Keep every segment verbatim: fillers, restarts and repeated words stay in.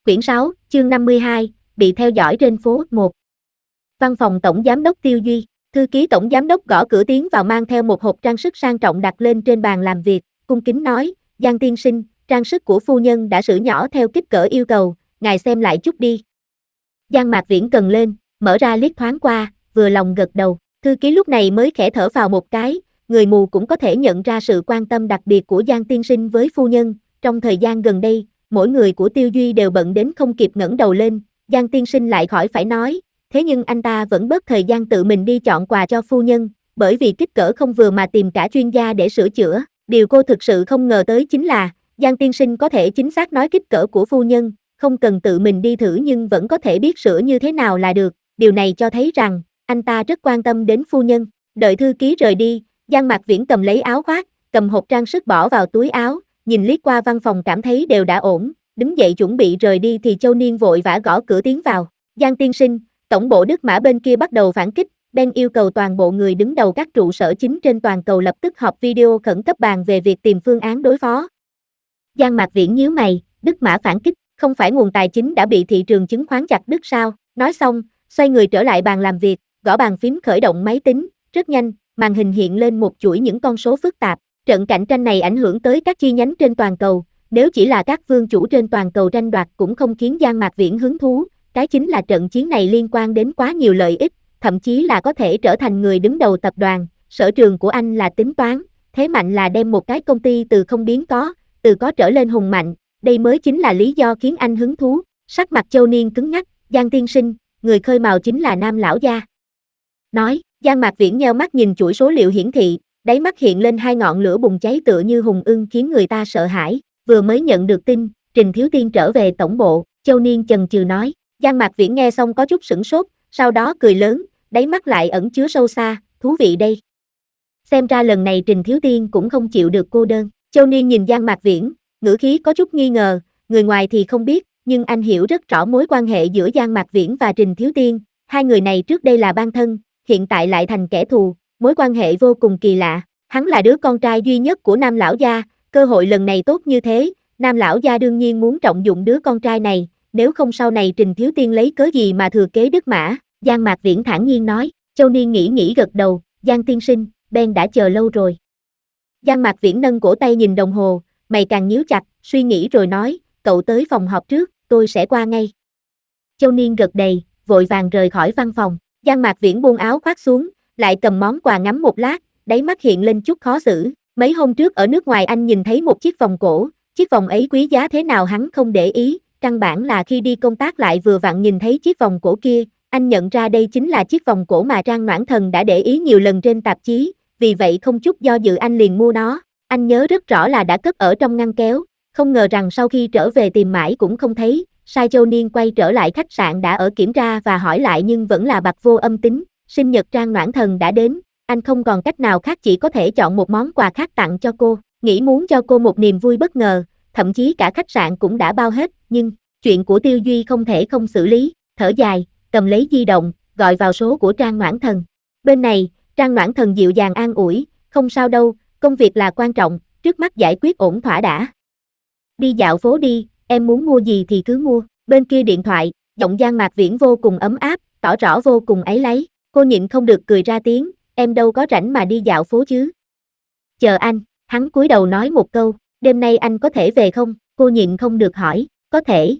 Quyển sáu, chương năm mươi hai, bị theo dõi trên phố một. Văn phòng Tổng Giám đốc Tiêu Duy, thư ký Tổng Giám đốc gõ cửa tiến vào mang theo một hộp trang sức sang trọng đặt lên trên bàn làm việc, cung kính nói, Giang tiên sinh, trang sức của phu nhân đã sửa nhỏ theo kích cỡ yêu cầu, ngài xem lại chút đi. Giang Mạc Viễn cần lên, mở ra liếc thoáng qua, vừa lòng gật đầu, thư ký lúc này mới khẽ thở vào một cái, người mù cũng có thể nhận ra sự quan tâm đặc biệt của Giang tiên sinh với phu nhân, trong thời gian gần đây, mỗi người của Tiêu Duy đều bận đến không kịp ngẩng đầu lên, Giang tiên sinh lại khỏi phải nói, thế nhưng anh ta vẫn bớt thời gian tự mình đi chọn quà cho phu nhân, bởi vì kích cỡ không vừa mà tìm cả chuyên gia để sửa chữa, điều cô thực sự không ngờ tới chính là, Giang tiên sinh có thể chính xác nói kích cỡ của phu nhân, không cần tự mình đi thử nhưng vẫn có thể biết sửa như thế nào là được, điều này cho thấy rằng, anh ta rất quan tâm đến phu nhân, đợi thư ký rời đi, Giang Mạc Viễn cầm lấy áo khoác, cầm hộp trang sức bỏ vào túi áo, nhìn liếc qua văn phòng cảm thấy đều đã ổn, đứng dậy chuẩn bị rời đi thì Châu Niên vội vã gõ cửa tiến vào, Giang tiên sinh, tổng bộ Đức Mã bên kia bắt đầu phản kích, Ben yêu cầu toàn bộ người đứng đầu các trụ sở chính trên toàn cầu lập tức họp video khẩn cấp bàn về việc tìm phương án đối phó. Giang Mạc Viễn nhíu mày, Đức Mã phản kích, không phải nguồn tài chính đã bị thị trường chứng khoán chặt đứt sao, nói xong, xoay người trở lại bàn làm việc, gõ bàn phím khởi động máy tính, rất nhanh, màn hình hiện lên một chuỗi những con số phức tạp, trận cạnh tranh này ảnh hưởng tới các chi nhánh trên toàn cầu, nếu chỉ là các vương chủ trên toàn cầu tranh đoạt cũng không khiến Giang Mạc Viễn hứng thú, cái chính là trận chiến này liên quan đến quá nhiều lợi ích, thậm chí là có thể trở thành người đứng đầu tập đoàn, sở trường của anh là tính toán, thế mạnh là đem một cái công ty từ không biến có, từ có trở lên hùng mạnh, đây mới chính là lý do khiến anh hứng thú, sắc mặt Châu Niên cứng ngắc, Giang tiên sinh, người khơi mào chính là Nam lão gia. Nói, Giang Mạc Viễn nheo mắt nhìn chuỗi số liệu hiển thị, đáy mắt hiện lên hai ngọn lửa bùng cháy tựa như hùng ưng khiến người ta sợ hãi, vừa mới nhận được tin, Trình Thiếu Tiên trở về tổng bộ, Châu Niên chần chừ nói, Giang Mạc Viễn nghe xong có chút sửng sốt, sau đó cười lớn, đáy mắt lại ẩn chứa sâu xa, thú vị đây. Xem ra lần này Trình Thiếu Tiên cũng không chịu được cô đơn, Châu Niên nhìn Giang Mạc Viễn, ngữ khí có chút nghi ngờ, người ngoài thì không biết, nhưng anh hiểu rất rõ mối quan hệ giữa Giang Mạc Viễn và Trình Thiếu Tiên, hai người này trước đây là ban thân, hiện tại lại thành kẻ thù, mối quan hệ vô cùng kỳ lạ, hắn là đứa con trai duy nhất của Nam lão gia, cơ hội lần này tốt như thế, Nam lão gia đương nhiên muốn trọng dụng đứa con trai này, nếu không sau này Trình Thiếu Tiên lấy cớ gì mà thừa kế Đức Mã, Giang Mạc Viễn thản nhiên nói, Châu Niên nghĩ nghĩ gật đầu, Giang tiên sinh, Ben đã chờ lâu rồi. Giang Mạc Viễn nâng cổ tay nhìn đồng hồ, mày càng nhíu chặt, suy nghĩ rồi nói, cậu tới phòng họp trước, tôi sẽ qua ngay. Châu Niên gật đầy, vội vàng rời khỏi văn phòng, Giang Mạc Viễn buông áo khoác xuống, lại cầm món quà ngắm một lát, đáy mắt hiện lên chút khó xử, mấy hôm trước ở nước ngoài anh nhìn thấy một chiếc vòng cổ, chiếc vòng ấy quý giá thế nào hắn không để ý, căn bản là khi đi công tác lại vừa vặn nhìn thấy chiếc vòng cổ kia, anh nhận ra đây chính là chiếc vòng cổ mà Trang Noãn Thần đã để ý nhiều lần trên tạp chí, vì vậy không chút do dự anh liền mua nó, anh nhớ rất rõ là đã cất ở trong ngăn kéo, không ngờ rằng sau khi trở về tìm mãi cũng không thấy, sai Châu Niên quay trở lại khách sạn đã ở kiểm tra và hỏi lại nhưng vẫn là bặt vô âm tín, sinh nhật Trang Noãn Thần đã đến, anh không còn cách nào khác chỉ có thể chọn một món quà khác tặng cho cô, nghĩ muốn cho cô một niềm vui bất ngờ, thậm chí cả khách sạn cũng đã bao hết, nhưng chuyện của Tiêu Duy không thể không xử lý, thở dài, cầm lấy di động, gọi vào số của Trang Noãn Thần. Bên này, Trang Noãn Thần dịu dàng an ủi, không sao đâu, công việc là quan trọng, trước mắt giải quyết ổn thỏa đã. Đi dạo phố đi, em muốn mua gì thì cứ mua, bên kia điện thoại, giọng Giang Mạc Viễn vô cùng ấm áp, tỏ rõ vô cùng áy náy, cô nhịn không được cười ra tiếng, em đâu có rảnh mà đi dạo phố chứ. Chờ anh, hắn cúi đầu nói một câu, đêm nay anh có thể về không, cô nhịn không được hỏi, có thể.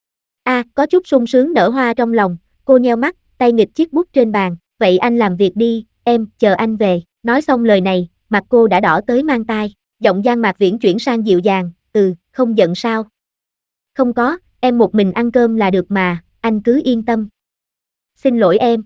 A, à, có chút sung sướng nở hoa trong lòng, cô nheo mắt, tay nghịch chiếc bút trên bàn, vậy anh làm việc đi, em, chờ anh về, nói xong lời này, mặt cô đã đỏ tới mang tai, giọng Giang Mạc Viễn chuyển sang dịu dàng, ừ, không giận sao? Không có, em một mình ăn cơm là được mà, anh cứ yên tâm. Xin lỗi em.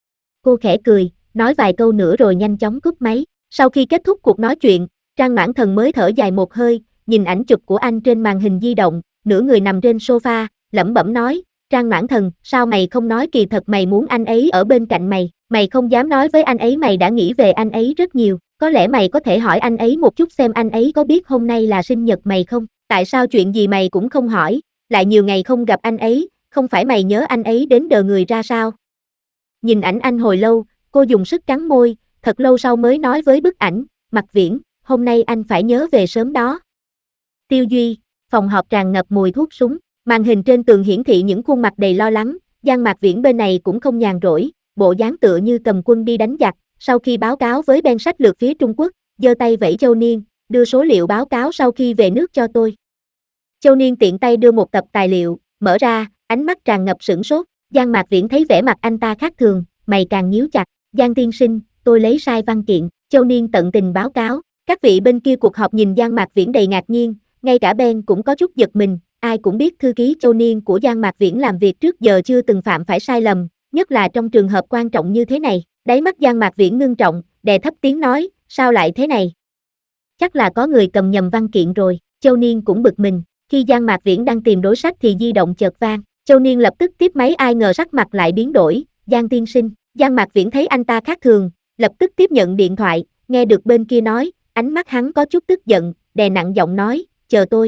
Cô khẽ cười, nói vài câu nữa rồi nhanh chóng cúp máy, sau khi kết thúc cuộc nói chuyện, Trang Noãn Thần mới thở dài một hơi, nhìn ảnh chụp của anh trên màn hình di động, nửa người nằm trên sofa, lẩm bẩm nói, Trang Noãn Thần, sao mày không nói kỳ thật mày muốn anh ấy ở bên cạnh mày, mày không dám nói với anh ấy mày đã nghĩ về anh ấy rất nhiều, có lẽ mày có thể hỏi anh ấy một chút xem anh ấy có biết hôm nay là sinh nhật mày không, tại sao chuyện gì mày cũng không hỏi, lại nhiều ngày không gặp anh ấy, không phải mày nhớ anh ấy đến đờ người ra sao? Nhìn ảnh anh hồi lâu, cô dùng sức cắn môi, thật lâu sau mới nói với bức ảnh, Mạc Viễn, hôm nay anh phải nhớ về sớm đó. Tiêu Duy, phòng họp tràn ngập mùi thuốc súng, Màn hình trên tường hiển thị những khuôn mặt đầy lo lắng, Giang Mạc Viễn bên này cũng không nhàn rỗi, bộ dáng tựa như cầm quân đi đánh giặc, sau khi báo cáo với bên sách lược phía Trung Quốc, giơ tay vẫy Châu Niên, đưa số liệu báo cáo sau khi về nước cho tôi. Châu Niên tiện tay đưa một tập tài liệu, mở ra, ánh mắt tràn ngập sửng sốt, Giang Mạc Viễn thấy vẻ mặt anh ta khác thường, mày càng nhíu chặt, Giang tiên sinh, tôi lấy sai văn kiện, Châu Niên tận tình báo cáo, các vị bên kia cuộc họp nhìn Giang Mạc Viễn đầy ngạc nhiên, ngay cả Ben cũng có chút giật mình, ai cũng biết thư ký Châu Niên của Giang Mạc Viễn làm việc trước giờ chưa từng phạm phải sai lầm, nhất là trong trường hợp quan trọng như thế này, đáy mắt Giang Mạc Viễn ngưng trọng, đè thấp tiếng nói, sao lại thế này? Chắc là có người cầm nhầm văn kiện rồi, Châu Niên cũng bực mình, khi Giang Mạc Viễn đang tìm đối sách thì di động chợt vang, Châu Niên lập tức tiếp máy ai ngờ sắc mặt lại biến đổi, Giang tiên sinh, Giang Mạc Viễn thấy anh ta khác thường, lập tức tiếp nhận điện thoại, nghe được bên kia nói, ánh mắt hắn có chút tức giận, đè nặng giọng nói, chờ tôi.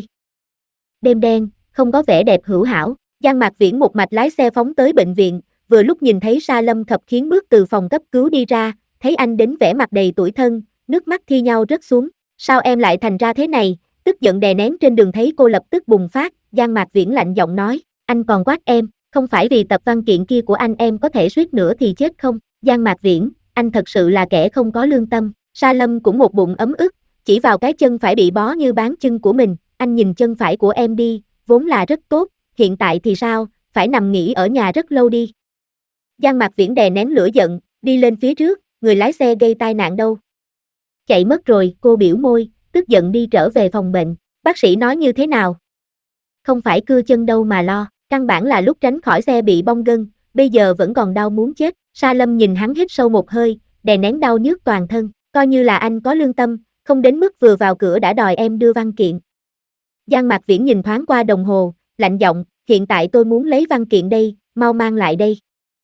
Đêm đen, không có vẻ đẹp hữu hảo, Giang Mạc Viễn một mạch lái xe phóng tới bệnh viện, vừa lúc nhìn thấy Sa Lâm Khập Khiễng bước từ phòng cấp cứu đi ra, thấy anh đến vẻ mặt đầy tủi thân, nước mắt thi nhau rớt xuống, sao em lại thành ra thế này, tức giận đè nén trên đường thấy cô lập tức bùng phát, Giang Mạc Viễn lạnh giọng nói, anh còn quát em, không phải vì tập văn kiện kia của anh em có thể suýt nữa thì chết không, Giang Mạc Viễn, anh thật sự là kẻ không có lương tâm, Sa Lâm cũng một bụng ấm ức, chỉ vào cái chân phải bị bó như bán chân của mình, anh nhìn chân phải của em đi, vốn là rất tốt, hiện tại thì sao, phải nằm nghỉ ở nhà rất lâu đi. Giang Mạc Viễn đè nén lửa giận, đi lên phía trước, người lái xe gây tai nạn đâu? Chạy mất rồi, cô biểu môi, tức giận đi trở về phòng bệnh, bác sĩ nói như thế nào? Không phải cưa chân đâu mà lo, căn bản là lúc tránh khỏi xe bị bong gân, bây giờ vẫn còn đau muốn chết, Sa Lâm nhìn hắn hít sâu một hơi, đè nén đau nhức toàn thân, coi như là anh có lương tâm, không đến mức vừa vào cửa đã đòi em đưa văn kiện. Giang Mạc Viễn nhìn thoáng qua đồng hồ, lạnh giọng, hiện tại tôi muốn lấy văn kiện đây, mau mang lại đây.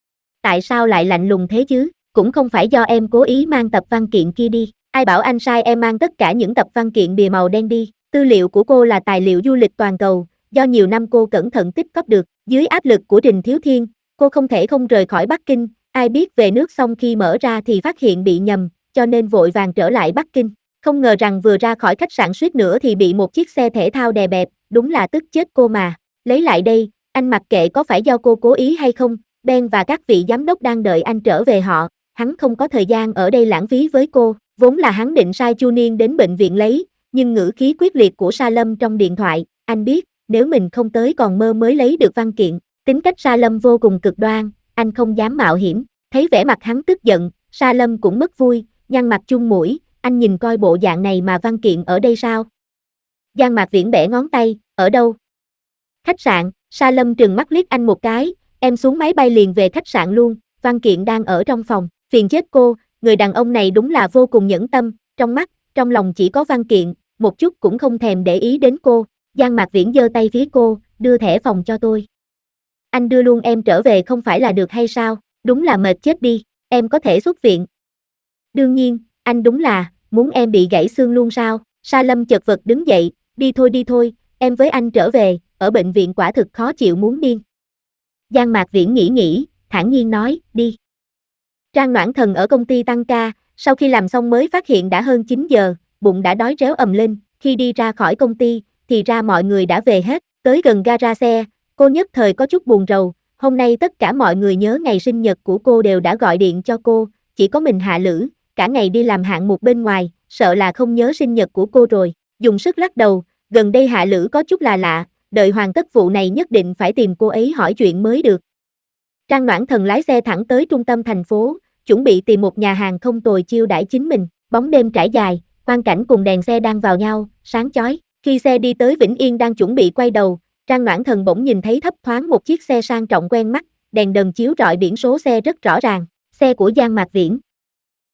Tại sao lại lạnh lùng thế chứ, cũng không phải do em cố ý mang tập văn kiện kia đi, ai bảo anh sai em mang tất cả những tập văn kiện bìa màu đen đi, tư liệu của cô là tài liệu du lịch toàn cầu, do nhiều năm cô cẩn thận tích góp được, dưới áp lực của Trình Thiếu Thiên, cô không thể không rời khỏi Bắc Kinh, ai biết về nước xong khi mở ra thì phát hiện bị nhầm, cho nên vội vàng trở lại Bắc Kinh. Không ngờ rằng vừa ra khỏi khách sạn suýt nữa thì bị một chiếc xe thể thao đè bẹp, đúng là tức chết cô mà. Lấy lại đây, anh mặc kệ có phải do cô cố ý hay không, Ben và các vị giám đốc đang đợi anh trở về họ, hắn không có thời gian ở đây lãng phí với cô, vốn là hắn định sai Chu Niên đến bệnh viện lấy, nhưng ngữ khí quyết liệt của Sa Lâm trong điện thoại, anh biết, nếu mình không tới còn mơ mới lấy được văn kiện, tính cách Sa Lâm vô cùng cực đoan, anh không dám mạo hiểm, thấy vẻ mặt hắn tức giận, Sa Lâm cũng mất vui, nhăn mặt chung mũi, anh nhìn coi bộ dạng này mà văn kiện ở đây sao? Giang Mạc Viễn bẻ ngón tay, ở đâu? Khách sạn, Sa Lâm trừng mắt liếc anh một cái, em xuống máy bay liền về khách sạn luôn, văn kiện đang ở trong phòng, phiền chết cô, người đàn ông này đúng là vô cùng nhẫn tâm, trong mắt, trong lòng chỉ có văn kiện, một chút cũng không thèm để ý đến cô, Giang Mạc Viễn giơ tay phía cô, đưa thẻ phòng cho tôi. Anh đưa luôn em trở về không phải là được hay sao, đúng là mệt chết đi, em có thể xuất viện. Đương nhiên, anh đúng là, muốn em bị gãy xương luôn sao, Sa Lâm chật vật đứng dậy, đi thôi đi thôi, em với anh trở về, ở bệnh viện quả thực khó chịu muốn điên. Giang Mạc Viễn nghĩ nghĩ, thản nhiên nói, đi. Trang Noãn Thần ở công ty tăng ca, sau khi làm xong mới phát hiện đã hơn chín giờ, bụng đã đói réo ầm lên, khi đi ra khỏi công ty, thì ra mọi người đã về hết, tới gần gara xe, cô nhất thời có chút buồn rầu, hôm nay tất cả mọi người nhớ ngày sinh nhật của cô đều đã gọi điện cho cô, chỉ có mình Hạ Lữ, cả ngày đi làm hạng mục bên ngoài, sợ là không nhớ sinh nhật của cô rồi, dùng sức lắc đầu, gần đây Hạ Lữ có chút là lạ, đợi hoàn tất vụ này nhất định phải tìm cô ấy hỏi chuyện mới được. Trang Noãn Thần lái xe thẳng tới trung tâm thành phố, chuẩn bị tìm một nhà hàng không tồi chiêu đãi chính mình, bóng đêm trải dài, quang cảnh cùng đèn xe đang vào nhau, sáng chói, khi xe đi tới Vĩnh Yên đang chuẩn bị quay đầu, Trang Noãn Thần bỗng nhìn thấy thấp thoáng một chiếc xe sang trọng quen mắt, đèn đần chiếu rọi biển số xe rất rõ ràng, xe của Giang Mạc Viễn.